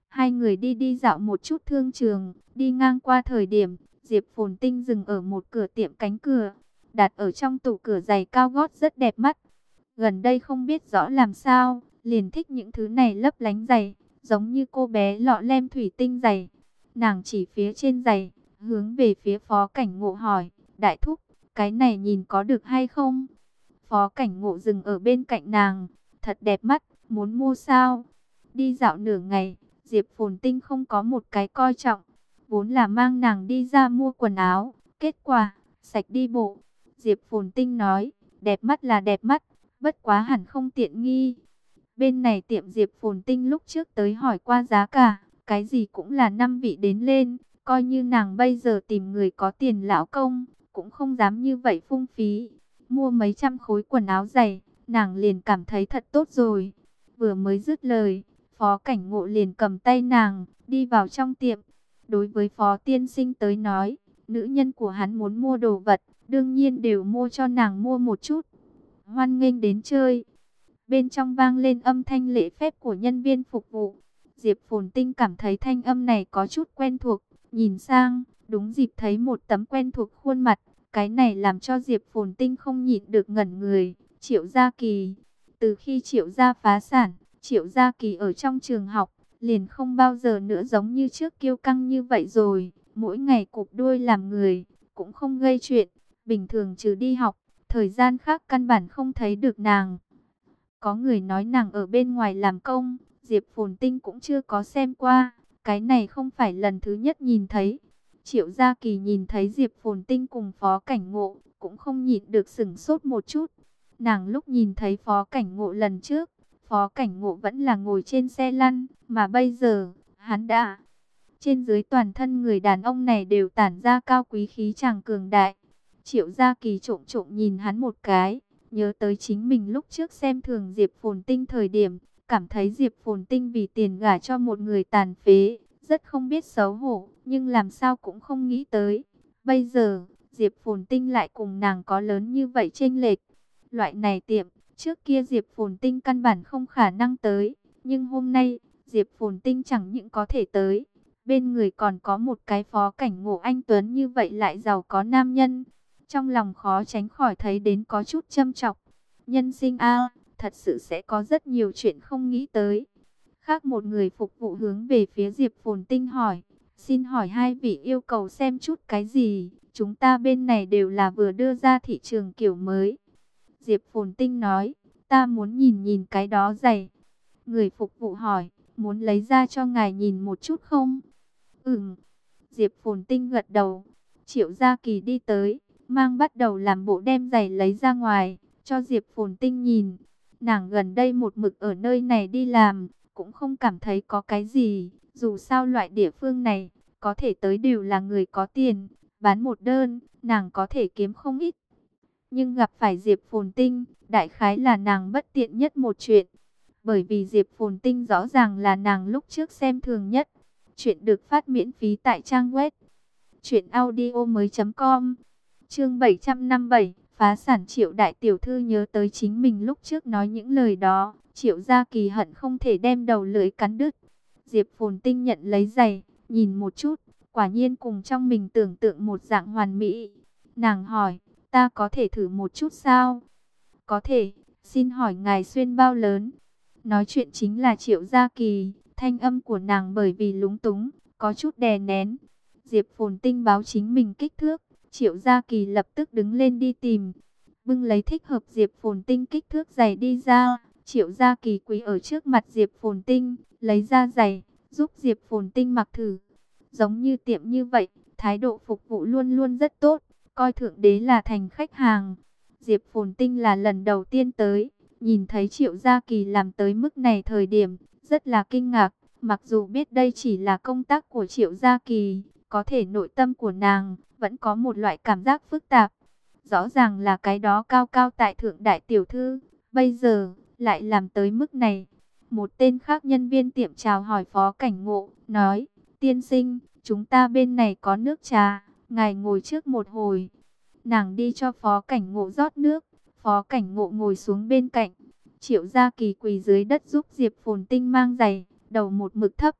Hai người đi đi dạo một chút thương trường, đi ngang qua thời điểm, Diệp Phồn Tinh dừng ở một cửa tiệm cánh cửa, đặt ở trong tủ cửa giày cao gót rất đẹp mắt. Gần đây không biết rõ làm sao, liền thích những thứ này lấp lánh giày, giống như cô bé lọ lem thủy tinh giày. Nàng chỉ phía trên giày, hướng về phía Phó Cảnh Ngộ hỏi, đại thúc, cái này nhìn có được hay không? Phó Cảnh Ngộ dừng ở bên cạnh nàng, thật đẹp mắt, muốn mua sao? Đi dạo nửa ngày, Diệp Phồn Tinh không có một cái coi trọng, vốn là mang nàng đi ra mua quần áo, kết quả, sạch đi bộ. Diệp Phồn Tinh nói, đẹp mắt là đẹp mắt, bất quá hẳn không tiện nghi. Bên này tiệm Diệp Phồn Tinh lúc trước tới hỏi qua giá cả, cái gì cũng là 5 vị đến lên, coi như nàng bây giờ tìm người có tiền lão công, cũng không dám như vậy phung phí. Mua mấy trăm khối quần áo giày, nàng liền cảm thấy thật tốt rồi. Vừa mới dứt lời, Phó Cảnh Ngộ liền cầm tay nàng, đi vào trong tiệm. Đối với Phó Tiên Sinh tới nói, nữ nhân của hắn muốn mua đồ vật, đương nhiên đều mua cho nàng mua một chút. Hoan nghênh đến chơi. Bên trong vang lên âm thanh lễ phép của nhân viên phục vụ. Diệp Phồn Tinh cảm thấy thanh âm này có chút quen thuộc, nhìn sang, đúng dịp thấy một tấm quen thuộc khuôn mặt. Cái này làm cho Diệp Phồn Tinh không nhịn được ngẩn người. Triệu Gia Kỳ. Từ khi Triệu Gia phá sản, Triệu Gia Kỳ ở trong trường học, liền không bao giờ nữa giống như trước kiêu căng như vậy rồi. Mỗi ngày cụp đuôi làm người, cũng không gây chuyện. Bình thường trừ đi học, thời gian khác căn bản không thấy được nàng. Có người nói nàng ở bên ngoài làm công, Diệp Phồn Tinh cũng chưa có xem qua. Cái này không phải lần thứ nhất nhìn thấy. Triệu Gia Kỳ nhìn thấy Diệp Phồn Tinh cùng Phó Cảnh Ngộ, cũng không nhịn được sửng sốt một chút. Nàng lúc nhìn thấy Phó Cảnh Ngộ lần trước, Phó Cảnh Ngộ vẫn là ngồi trên xe lăn, mà bây giờ, hắn đã... Trên dưới toàn thân người đàn ông này đều tản ra cao quý khí chàng cường đại. Triệu Gia Kỳ trộm trộm nhìn hắn một cái, nhớ tới chính mình lúc trước xem thường Diệp Phồn Tinh thời điểm, cảm thấy Diệp Phồn Tinh vì tiền gả cho một người tàn phế, rất không biết xấu hổ, nhưng làm sao cũng không nghĩ tới. Bây giờ, Diệp Phồn Tinh lại cùng nàng có lớn như vậy chênh lệch. Loại này tiệm, trước kia Diệp Phồn Tinh căn bản không khả năng tới, nhưng hôm nay, Diệp Phồn Tinh chẳng những có thể tới. Bên người còn có một cái Phó Cảnh Ngộ anh tuấn như vậy lại giàu có nam nhân. Trong lòng khó tránh khỏi thấy đến có chút châm chọc. Nhân sinh a, thật sự sẽ có rất nhiều chuyện không nghĩ tới. Khác một người phục vụ hướng về phía Diệp Phồn Tinh hỏi, xin hỏi hai vị yêu cầu xem chút cái gì? Chúng ta bên này đều là vừa đưa ra thị trường kiểu mới. Diệp Phồn Tinh nói, ta muốn nhìn nhìn cái đó giày. Người phục vụ hỏi, muốn lấy ra cho ngài nhìn một chút không? Diệp Phồn Tinh gật đầu. Triệu Gia Kỳ đi tới, mang bắt đầu làm bộ đem giày lấy ra ngoài, cho Diệp Phồn Tinh nhìn. Nàng gần đây một mực ở nơi này đi làm, cũng không cảm thấy có cái gì. Dù sao loại địa phương này, có thể tới đều là người có tiền. Bán một đơn, nàng có thể kiếm không ít. Nhưng gặp phải Diệp Phồn Tinh, đại khái là nàng bất tiện nhất một chuyện. Bởi vì Diệp Phồn Tinh rõ ràng là nàng lúc trước xem thường nhất. Chuyện được phát miễn phí tại trang web truyệnaudiomoi.com. Chương 757, phá sản. Triệu đại tiểu thư nhớ tới chính mình lúc trước nói những lời đó, Triệu Gia Kỳ hận không thể đem đầu lưỡi cắn đứt. Diệp Phồn Tinh nhận lấy giày, nhìn một chút, quả nhiên cùng trong mình tưởng tượng một dạng hoàn mỹ. Nàng hỏi, ta có thể thử một chút sao? Có thể, xin hỏi ngài xuyên bao lớn? Nói chuyện chính là Triệu Gia Kỳ, thanh âm của nàng bởi vì lúng túng, có chút đè nén. Diệp Phồn Tinh báo chính mình kích thước, Triệu Gia Kỳ lập tức đứng lên đi tìm, bưng lấy thích hợp Diệp Phồn Tinh kích thước giày đi ra. Triệu Gia Kỳ quỳ ở trước mặt Diệp Phồn Tinh, lấy ra giày, giúp Diệp Phồn Tinh mặc thử. Giống như tiệm như vậy, thái độ phục vụ luôn luôn rất tốt, coi thượng đế là thành khách hàng. Diệp Phồn Tinh là lần đầu tiên tới, nhìn thấy Triệu Gia Kỳ làm tới mức này thời điểm, rất là kinh ngạc. Mặc dù biết đây chỉ là công tác của Triệu Gia Kỳ, có thể nội tâm của nàng vẫn có một loại cảm giác phức tạp. Rõ ràng là cái đó cao cao tại thượng đại tiểu thư, bây giờ lại làm tới mức này. Một tên khác nhân viên tiệm chào hỏi Phó Cảnh Ngộ, nói, tiên sinh, chúng ta bên này có nước trà, ngài ngồi trước một hồi. Nàng đi cho Phó Cảnh Ngộ rót nước, Phó Cảnh Ngộ ngồi xuống bên cạnh. Triệu Gia Kỳ quỳ dưới đất giúp Diệp Phồn Tinh mang giày, đầu một mực thấp.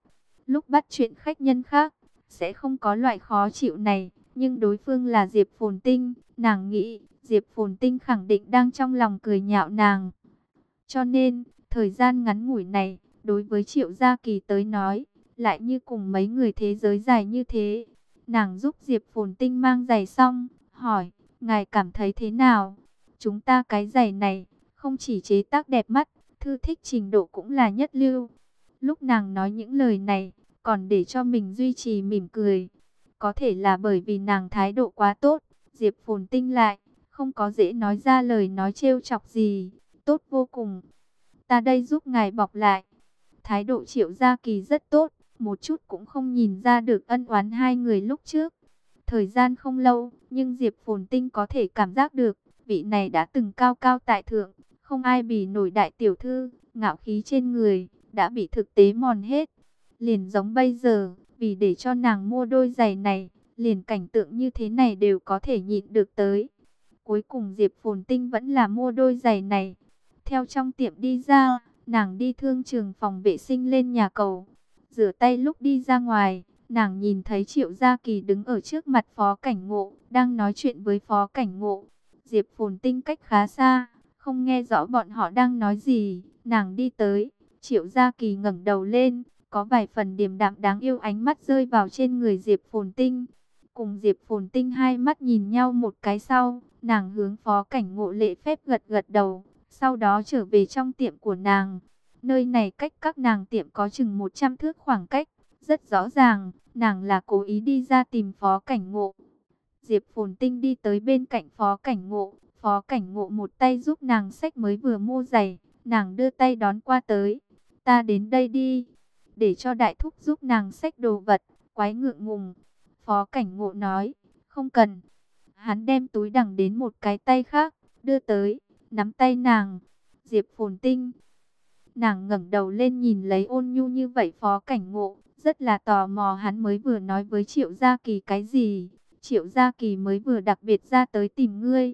lúc bắt chuyện khách nhân khác, sẽ không có loại khó chịu này. Nhưng đối phương là Diệp Phồn Tinh, nàng nghĩ Diệp Phồn Tinh khẳng định đang trong lòng cười nhạo nàng. Cho nên, thời gian ngắn ngủi này, đối với Triệu Gia Kỳ tới nói, lại như cùng mấy người thế giới dài như thế. Nàng giúp Diệp Phồn Tinh mang giày xong, hỏi, ngài cảm thấy thế nào? Chúng ta cái giày này, không chỉ chế tác đẹp mắt, thư thích trình độ cũng là nhất lưu. Lúc nàng nói những lời này, còn để cho mình duy trì mỉm cười. Có thể là bởi vì nàng thái độ quá tốt, Diệp Phồn Tinh lại, không có dễ nói ra lời nói trêu chọc gì. Tốt vô cùng. Ta đây giúp ngài bọc lại. Thái độ Triệu Gia Kỳ rất tốt, một chút cũng không nhìn ra được ân oán hai người lúc trước. Thời gian không lâu, nhưng Diệp Phồn Tinh có thể cảm giác được, vị này đã từng cao cao tại thượng, không ai bì nổi đại tiểu thư, ngạo khí trên người, đã bị thực tế mòn hết. Liền giống bây giờ, vì để cho nàng mua đôi giày này, liền cảnh tượng như thế này đều có thể nhịn được tới. Cuối cùng Diệp Phồn Tinh vẫn là mua đôi giày này. Theo trong tiệm đi ra, nàng đi thương trường phòng vệ sinh lên nhà cầu. Rửa tay lúc đi ra ngoài, nàng nhìn thấy Triệu Gia Kỳ đứng ở trước mặt Phó Cảnh Ngộ, đang nói chuyện với Phó Cảnh Ngộ. Diệp Phồn Tinh cách khá xa, không nghe rõ bọn họ đang nói gì. Nàng đi tới, Triệu Gia Kỳ ngẩng đầu lên, có vài phần điềm đạm đáng yêu, ánh mắt rơi vào trên người Diệp Phồn Tinh. Cùng Diệp Phồn Tinh hai mắt nhìn nhau một cái sau, nàng hướng Phó Cảnh Ngộ lễ phép gật gật đầu, sau đó trở về trong tiệm của nàng. Nơi này cách các nàng tiệm có chừng 100 thước khoảng cách, rất rõ ràng, nàng là cố ý đi ra tìm Phó Cảnh Ngộ. Diệp Phồn Tinh đi tới bên cạnh Phó Cảnh Ngộ, Phó Cảnh Ngộ một tay giúp nàng xách mới vừa mua giày, nàng đưa tay đón qua tới. Ta đến đây đi, để cho đại thúc giúp nàng xách đồ vật, quái ngượng ngùng. Phó Cảnh Ngộ nói, không cần. Hắn đem túi đằng đến một cái tay khác, đưa tới, nắm tay nàng. Diệp Phồn Tinh. Nàng ngẩng đầu lên nhìn lấy ôn nhu như vậy Phó Cảnh Ngộ, rất là tò mò hắn mới vừa nói với Triệu Gia Kỳ cái gì. Triệu Gia Kỳ mới vừa đặc biệt ra tới tìm ngươi.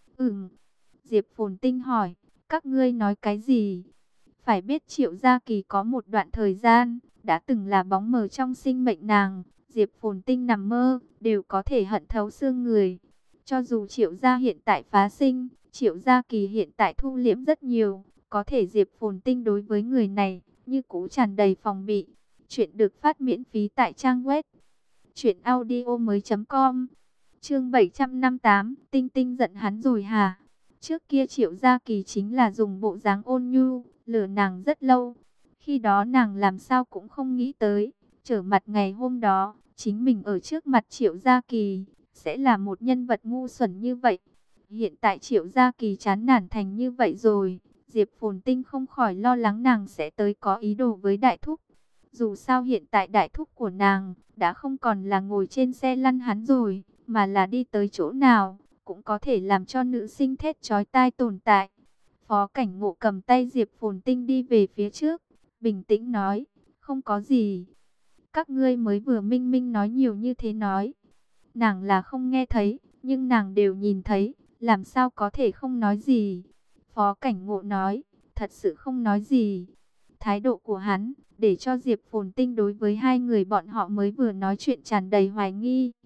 Diệp Phồn Tinh hỏi, các ngươi nói cái gì? Phải biết Triệu Gia Kỳ có một đoạn thời gian, đã từng là bóng mờ trong sinh mệnh nàng. Diệp Phồn Tinh nằm mơ, đều có thể hận thấu xương người. Cho dù Triệu Gia hiện tại phá sinh, Triệu Gia Kỳ hiện tại thu liễm rất nhiều. Có thể Diệp Phồn Tinh đối với người này, như cũ tràn đầy phòng bị. Chuyện được phát miễn phí tại trang web truyệnaudiomoi.com. Chương 758, Tinh Tinh giận hắn rồi hả? Trước kia Triệu Gia Kỳ chính là dùng bộ dáng ôn nhu, lừa nàng rất lâu. Khi đó nàng làm sao cũng không nghĩ tới, trở mặt ngày hôm đó, chính mình ở trước mặt Triệu Gia Kỳ, sẽ là một nhân vật ngu xuẩn như vậy. Hiện tại Triệu Gia Kỳ chán nản thành như vậy rồi, Diệp Phồn Tinh không khỏi lo lắng nàng sẽ tới có ý đồ với đại thúc. Dù sao hiện tại đại thúc của nàng, đã không còn là ngồi trên xe lăn hắn rồi, mà là đi tới chỗ nào, cũng có thể làm cho nữ sinh thét chói tai tồn tại. Phó Cảnh Ngộ cầm tay Diệp Phồn Tinh đi về phía trước, bình tĩnh nói, không có gì. Các ngươi mới vừa minh minh nói nhiều như thế nói. Nàng là không nghe thấy, nhưng nàng đều nhìn thấy, làm sao có thể không nói gì. Phó Cảnh Ngộ nói, thật sự không nói gì. Thái độ của hắn, để cho Diệp Phồn Tinh đối với hai người bọn họ mới vừa nói chuyện tràn đầy hoài nghi.